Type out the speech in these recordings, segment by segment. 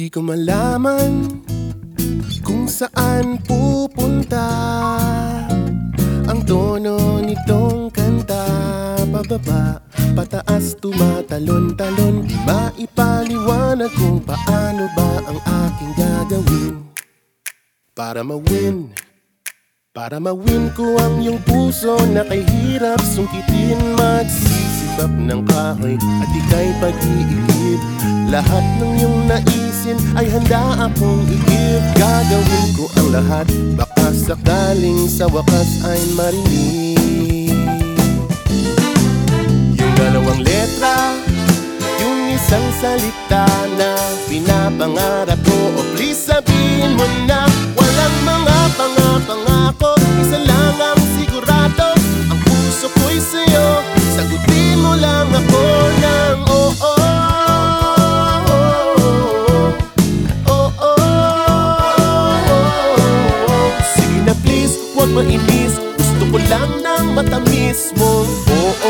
Di ko malaman kung saan pupunta ang tono nitong kanta. Pababa, pataas, tumatalon-talon. Di maipaliwanag kung paano ba ang aking gagawin para ma-win. Para ma-win ko ang iyong puso na kay hirap sungkitin. Magsisibap ng kahoy at ika'y pag-iigib. Lahat ng iyong naisin ay handa akong i-give. Gagawin ko ang lahat, baka sakaling sa wakas ay marinig yung dalawang letra, yung isang salita na pinapangarap ko. O please sabihin mo na walang mga pangako, isa lang ang sigurado, ang puso ko'y sa'yo. Sagutin mo lang ako ng oo. Sige na please, huwag mainis, gusto ko lang ng matamis mo. Oo.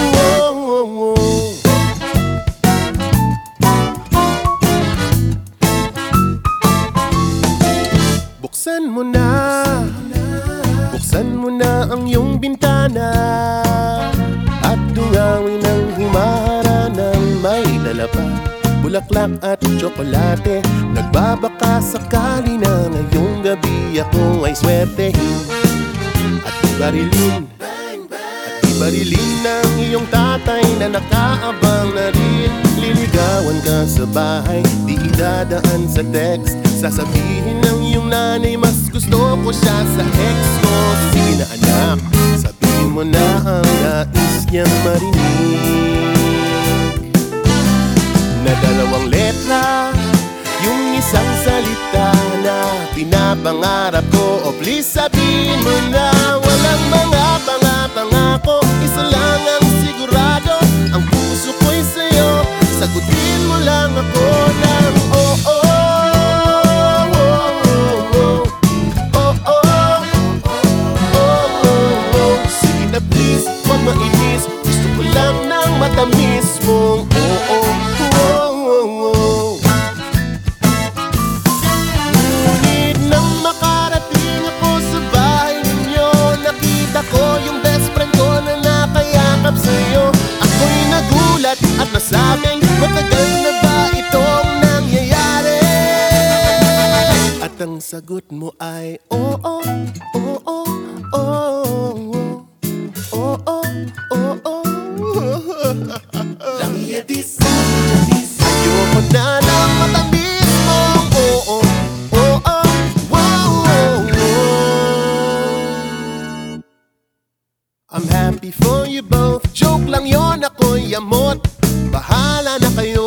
Buksan mo na ang iyong bintana at dungawin ang humahara ng may dala pa bulaklak at tsokolate. Nagbabaka sakali na ngayong gabi ako ay swertehin at ibarilin ng iyong tatay na nakaabang na rin. Liligawan ka sa bahay, di idadaan sa text. Sasabihin ng iyong nanay mas gusto ko siya sa ex ko. Sige na anak, sabihin mo na ang nais niyang marinig na dalawang letra, yung isang salita na pinapangarap ko. O please sabihin mo na walang mga pangako, isa lang ang sigurado, ang puso ko'y sa'yo. Sagutin mo lang ako ng oo. Sige na please, huwag mainis, gusto ko lang ng matamis mong oo. Ngunit nang makarating ako sa bahay ninyo, nakita ko yung best friend ko na nakayakap sa'yo. Ako'y nagulat at nasabing matagal na ba itong nangyayari? At ang sagot mo ay oo, oo, oo, oo, oo. Ayoko na ng matamis mong oo, oo, wow. I'm happy for you both. Joke lang yon, ako'y amot. Bahala na kayo.